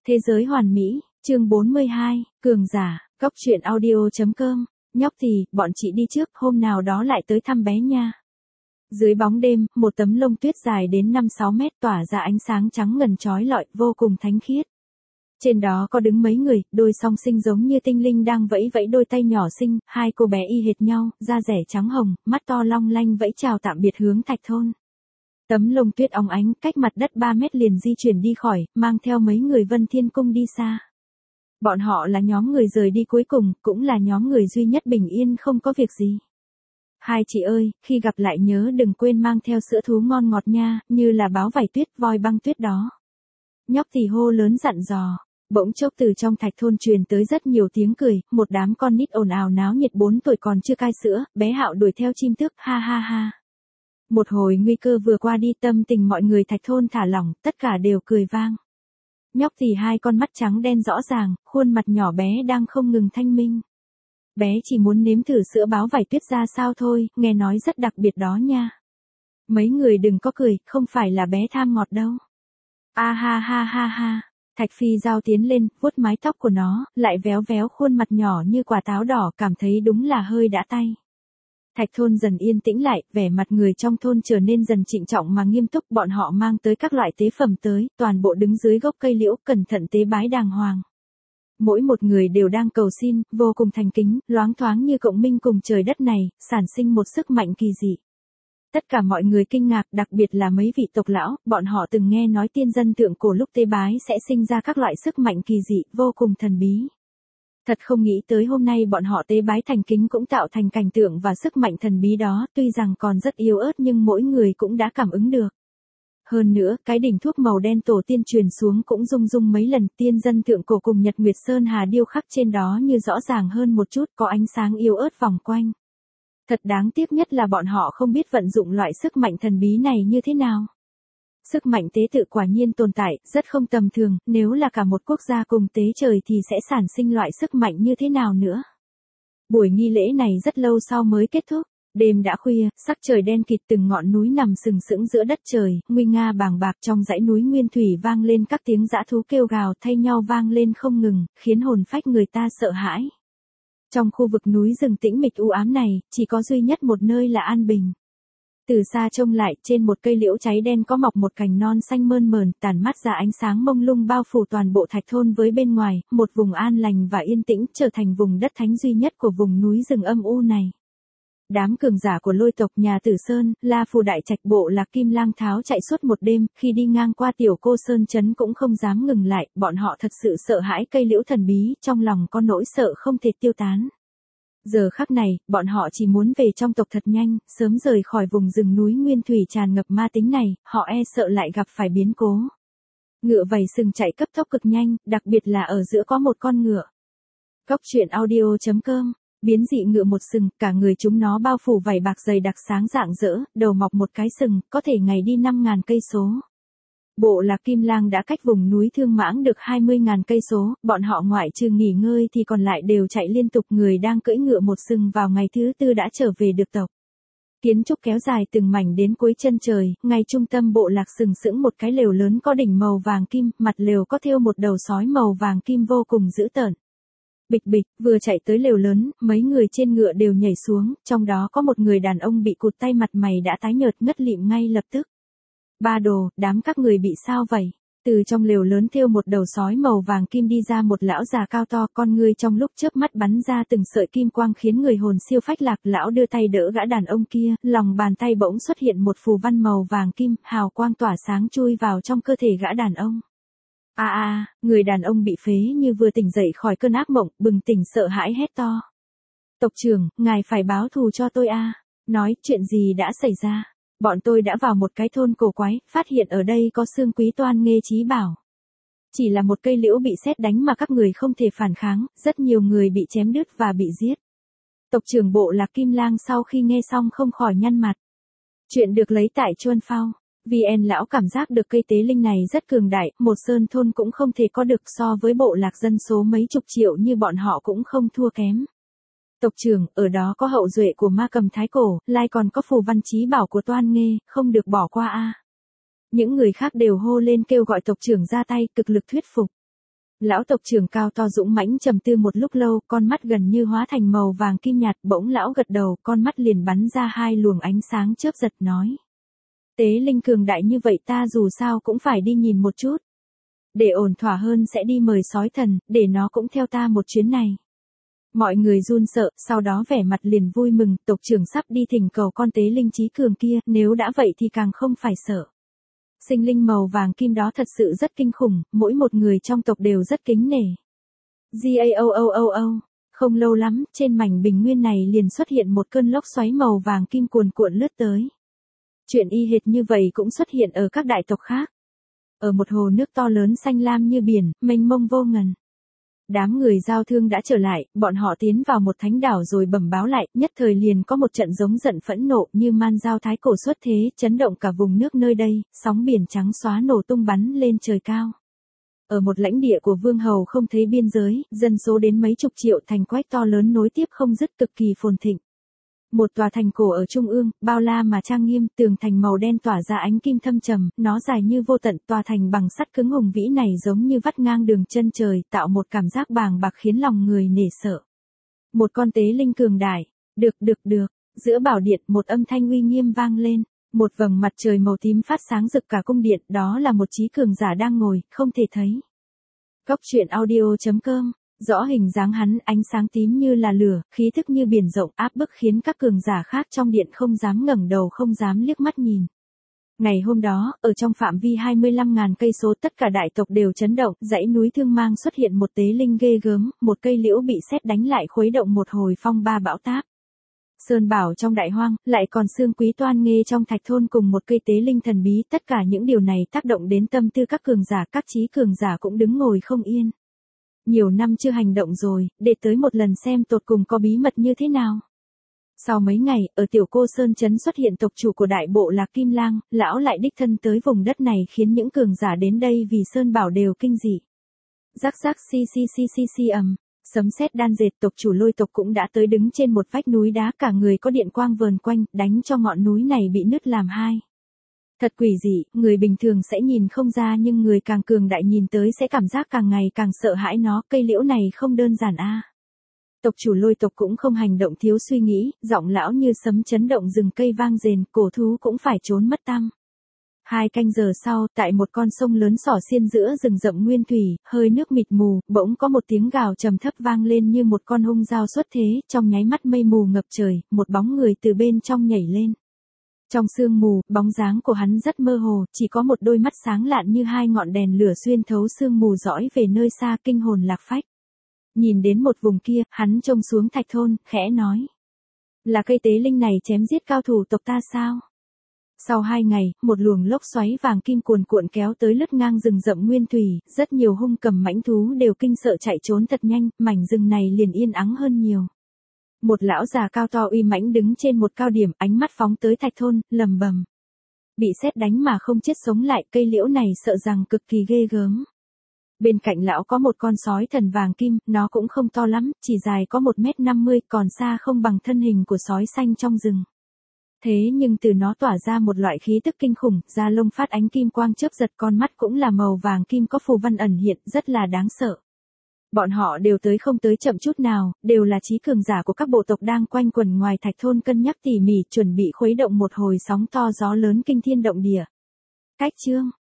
Thế giới hoàn mỹ, chương 42, cường giả, góc truyện audio.com, nhóc thì, bọn chị đi trước, hôm nào đó lại tới thăm bé nha. Dưới bóng đêm, một tấm lông tuyết dài đến 5-6 mét tỏa ra ánh sáng trắng ngần chói lọi, vô cùng thánh khiết. Trên đó có đứng mấy người, đôi song sinh giống như tinh linh đang vẫy vẫy đôi tay nhỏ xinh, hai cô bé y hệt nhau, da rẻ trắng hồng, mắt to long lanh vẫy chào tạm biệt hướng Thạch Thôn. Tấm lông tuyết óng ánh, cách mặt đất 3 mét liền di chuyển đi khỏi, mang theo mấy người Vân Thiên Cung đi xa. Bọn họ là nhóm người rời đi cuối cùng, cũng là nhóm người duy nhất bình yên không có việc gì. Hai chị ơi, khi gặp lại nhớ đừng quên mang theo sữa thú ngon ngọt nha, như là báo vải tuyết, voi băng tuyết đó. Nhóc thì hô lớn dặn dò. Bỗng chốc từ trong Thạch Thôn truyền tới rất nhiều tiếng cười, một đám con nít ồn ào náo nhiệt 4 tuổi còn chưa cai sữa, bé Hạo đuổi theo chim tước, ha ha ha. Một hồi nguy cơ vừa qua đi, tâm tình mọi người Thạch Thôn thả lỏng, tất cả đều cười vang. Nhóc thì hai con mắt trắng đen rõ ràng, khuôn mặt nhỏ bé đang không ngừng thanh minh. Bé chỉ muốn nếm thử sữa báo vải tuyết ra sao thôi, nghe nói rất đặc biệt đó nha. Mấy người đừng có cười, không phải là bé tham ngọt đâu. A ha ha ha ha. Thạch Phi Giao tiến lên, vuốt mái tóc của nó, lại véo véo khuôn mặt nhỏ như quả táo đỏ, cảm thấy đúng là hơi đã tay. Thạch Thôn dần yên tĩnh lại, vẻ mặt người trong thôn trở nên dần trịnh trọng mà nghiêm túc, bọn họ mang tới các loại tế phẩm tới, toàn bộ đứng dưới gốc cây liễu, cẩn thận tế bái đàng hoàng. Mỗi một người đều đang cầu xin, vô cùng thành kính, loáng thoáng như cộng minh cùng trời đất này, sản sinh một sức mạnh kỳ dị. Tất cả mọi người kinh ngạc, đặc biệt là mấy vị tộc lão, bọn họ từng nghe nói tiên dân thượng cổ lúc tế bái sẽ sinh ra các loại sức mạnh kỳ dị, vô cùng thần bí. Thật không nghĩ tới hôm nay bọn họ tế bái thành kính cũng tạo thành cảnh tượng và sức mạnh thần bí đó, tuy rằng còn rất yếu ớt nhưng mỗi người cũng đã cảm ứng được. Hơn nữa, cái đỉnh thuốc màu đen tổ tiên truyền xuống cũng rung rung mấy lần, tiên dân thượng cổ cùng Nhật Nguyệt Sơn Hà điêu khắc trên đó như rõ ràng hơn một chút, có ánh sáng yếu ớt vòng quanh. Thật đáng tiếc nhất là bọn họ không biết vận dụng loại sức mạnh thần bí này như thế nào. Sức mạnh tế tự quả nhiên tồn tại, rất không tầm thường, nếu là cả một quốc gia cùng tế trời thì sẽ sản sinh loại sức mạnh như thế nào nữa. Buổi nghi lễ này rất lâu sau mới kết thúc, đêm đã khuya, sắc trời đen kịt, từng ngọn núi nằm sừng sững giữa đất trời, nguy nga bàng bạc, trong dãy núi nguyên thủy vang lên các tiếng dã thú kêu gào thay nhau vang lên không ngừng, khiến hồn phách người ta sợ hãi. Trong khu vực núi rừng tĩnh mịch u ám này, chỉ có duy nhất một nơi là an bình. Từ xa trông lại, trên một cây liễu cháy đen có mọc một cành non xanh mơn mởn, tản mát ra ánh sáng mông lung bao phủ toàn bộ Thạch Thôn với bên ngoài, một vùng an lành và yên tĩnh, trở thành vùng đất thánh duy nhất của vùng núi rừng âm u này. Đám cường giả của Lôi tộc nhà Tử Sơn, La Phù Đại Trạch Bộ Lạc Kim Lang Tháo chạy suốt một đêm, khi đi ngang qua Tiểu Cô Sơn trấn cũng không dám ngừng lại, bọn họ thật sự sợ hãi cây liễu thần bí, trong lòng có nỗi sợ không thể tiêu tán. Giờ khắc này, bọn họ chỉ muốn về trong tộc thật nhanh, sớm rời khỏi vùng rừng núi nguyên thủy tràn ngập ma tính này, họ e sợ lại gặp phải biến cố. Ngựa vầy sừng chạy cấp tốc cực nhanh, đặc biệt là ở giữa có một con ngựa. Góc truyện audio.com, biến dị ngựa một sừng, cả người chúng nó bao phủ vảy bạc dày đặc sáng rạng rỡ, đầu mọc một cái sừng, có thể ngày đi 5.000 cây số. Bộ lạc Kim Lang đã cách vùng núi Thương Mãng được 20.000 cây số, bọn họ ngoại trừ nghỉ ngơi thì còn lại đều chạy liên tục, người đang cưỡi ngựa một sừng vào ngày thứ 4 đã trở về được tộc. Kiến trúc kéo dài từng mảnh đến cuối chân trời, ngay trung tâm bộ lạc sừng sững một cái lều lớn có đỉnh màu vàng kim, mặt lều có thêu một đầu sói màu vàng kim vô cùng dữ tợn. Bịch bịch, vừa chạy tới lều lớn, mấy người trên ngựa đều nhảy xuống, trong đó có một người đàn ông bị cụt tay, mặt mày đã tái nhợt ngất lịm ngay lập tức. Ba đồ, đám các người bị sao vậy? Từ trong lều lớn thêu một đầu sói màu vàng kim đi ra một lão già cao to, con ngươi trong lúc chớp mắt bắn ra từng sợi kim quang khiến người hồn siêu phách lạc. Lão đưa tay đỡ gã đàn ông kia, lòng bàn tay bỗng xuất hiện một phù văn màu vàng kim, hào quang tỏa sáng chui vào trong cơ thể gã đàn ông. Người đàn ông bị phế như vừa tỉnh dậy khỏi cơn ác mộng, bừng tỉnh sợ hãi hét to. Tộc trưởng, ngài phải báo thù cho tôi a. Nói, chuyện gì đã xảy ra? Bọn tôi đã vào một cái thôn cổ quái, phát hiện ở đây có xương quý toan nghê trí bảo. Chỉ là một cây liễu bị sét đánh mà các người không thể phản kháng, rất nhiều người bị chém đứt và bị giết. Tộc trưởng bộ lạc Kim Lang sau khi nghe xong không khỏi nhăn mặt. Chuyện được lấy tại Chuan Phao. VN lão cảm giác được cây tế linh này rất cường đại, một sơn thôn cũng không thể có được, so với bộ lạc dân số mấy chục triệu như bọn họ cũng không thua kém. Tộc trưởng, ở đó có hậu duệ của ma cầm thái cổ, lại còn có phù văn chí bảo của toan nghê, không được bỏ qua a. Những người khác đều hô lên kêu gọi tộc trưởng ra tay, cực lực thuyết phục. Lão tộc trưởng cao to dũng mãnh trầm tư một lúc lâu, con mắt gần như hóa thành màu vàng kim nhạt, bỗng lão gật đầu, con mắt liền bắn ra hai luồng ánh sáng chớp giật nói. Tế linh cường đại như vậy ta dù sao cũng phải đi nhìn một chút. Để ổn thỏa hơn sẽ đi mời sói thần, để nó cũng theo ta một chuyến này. Mọi người run sợ, sau đó vẻ mặt liền vui mừng, tộc trưởng sắp đi thỉnh cầu con tế linh trí cường kia, nếu đã vậy thì càng không phải sợ. Sinh linh màu vàng kim đó thật sự rất kinh khủng, mỗi một người trong tộc đều rất kính nể. Gaooo. Không lâu lắm, trên mảnh bình nguyên này liền xuất hiện một cơn lốc xoáy màu vàng kim cuồn cuộn lướt tới. Chuyện y hệt như vậy cũng xuất hiện ở các đại tộc khác. Ở một hồ nước to lớn xanh lam như biển, mênh mông vô ngần. Đám người giao thương đã trở lại, bọn họ tiến vào một thánh đảo rồi bẩm báo lại, nhất thời liền có một trận giống giận phẫn nộ như man giao thái cổ xuất thế, chấn động cả vùng nước nơi đây, sóng biển trắng xóa nổ tung bắn lên trời cao. Ở một lãnh địa của vương hầu không thấy biên giới, dân số đến mấy chục triệu, thành quách to lớn nối tiếp không dứt, cực kỳ phồn thịnh. Một tòa thành cổ ở trung ương, bao la mà trang nghiêm, tường thành màu đen tỏa ra ánh kim thâm trầm, nó dài như vô tận, tòa thành bằng sắt cứng hùng vĩ này giống như vắt ngang đường chân trời, tạo một cảm giác bàng bạc khiến lòng người nể sợ. Một con tế linh cường đại, được, giữa bảo điện một âm thanh uy nghiêm vang lên, một vầng mặt trời màu tím phát sáng rực cả cung điện, đó là một trí cường giả đang ngồi, không thể thấy. Cốc truyện audio.com. Rõ hình dáng hắn, ánh sáng tím như là lửa, khí thức như biển rộng, áp bức khiến các cường giả khác trong điện không dám ngẩng đầu, không dám liếc mắt nhìn. Ngày hôm đó, ở trong phạm vi 25.000 cây số, tất cả đại tộc đều chấn động, dãy núi Thương Mang xuất hiện một tế linh ghê gớm, một cây liễu bị sét đánh lại khuấy động một hồi phong ba bão táp. Sơn bảo trong đại hoang, lại còn xương quý toan nghê trong thạch thôn cùng một cây tế linh thần bí, tất cả những điều này tác động đến tâm tư các cường giả, các trí cường giả cũng đứng ngồi không yên. Nhiều năm chưa hành động rồi, để tới một lần xem tột cùng có bí mật như thế nào. Sau mấy ngày, ở Tiểu Cô Sơn Trấn xuất hiện tộc chủ của đại bộ Lạc Kim Lang, lão lại đích thân tới vùng đất này khiến những cường giả đến đây vì Sơn Bảo đều kinh dị. Rắc xi sấm sét đan dệt, tộc chủ Lôi tộc cũng đã tới đứng trên một vách núi đá, cả người có điện quang vờn quanh, đánh cho ngọn núi này bị nứt làm hai. Thật quỷ dị, người bình thường sẽ nhìn không ra nhưng người càng cường đại nhìn tới sẽ cảm giác càng ngày càng sợ hãi nó, cây liễu này không đơn giản a. Tộc chủ Lôi tộc cũng không hành động thiếu suy nghĩ, giọng lão như sấm chấn động rừng cây vang rền, cổ thú cũng phải trốn mất tăm. 2 canh giờ sau, tại một con sông lớn xỏ xiên giữa rừng rậm nguyên thủy, hơi nước mịt mù, bỗng có một tiếng gào trầm thấp vang lên như một con hung dao xuất thế, trong nháy mắt mây mù ngập trời, một bóng người từ bên trong nhảy lên. Trong sương mù, bóng dáng của hắn rất mơ hồ, chỉ có một đôi mắt sáng lạn như hai ngọn đèn lửa xuyên thấu sương mù dõi về nơi xa, kinh hồn lạc phách. Nhìn đến một vùng kia, hắn trông xuống thạch thôn, khẽ nói. Là cây tế linh này chém giết cao thủ tộc ta sao? Sau 2 ngày, một luồng lốc xoáy vàng kim cuồn cuộn kéo tới lướt ngang rừng rậm nguyên thủy, rất nhiều hung cầm mãnh thú đều kinh sợ chạy trốn thật nhanh, mảnh rừng này liền yên ắng hơn nhiều. Một lão già cao to uy mãnh đứng trên một cao điểm, ánh mắt phóng tới thạch thôn, lầm bầm. Bị sét đánh mà không chết sống lại, cây liễu này sợ rằng cực kỳ ghê gớm. Bên cạnh lão có một con sói thần vàng kim, nó cũng không to lắm, chỉ dài có 1m50, còn xa không bằng thân hình của sói xanh trong rừng. Thế nhưng từ nó tỏa ra một loại khí tức kinh khủng, da lông phát ánh kim quang chớp giật, con mắt cũng là màu vàng kim có phù văn ẩn hiện, rất là đáng sợ. Bọn họ đều tới không tới chậm chút nào, đều là trí cường giả của các bộ tộc đang quanh quẩn ngoài thạch thôn cân nhắc tỉ mỉ, chuẩn bị khuấy động một hồi sóng to gió lớn kinh thiên động địa. Cách chương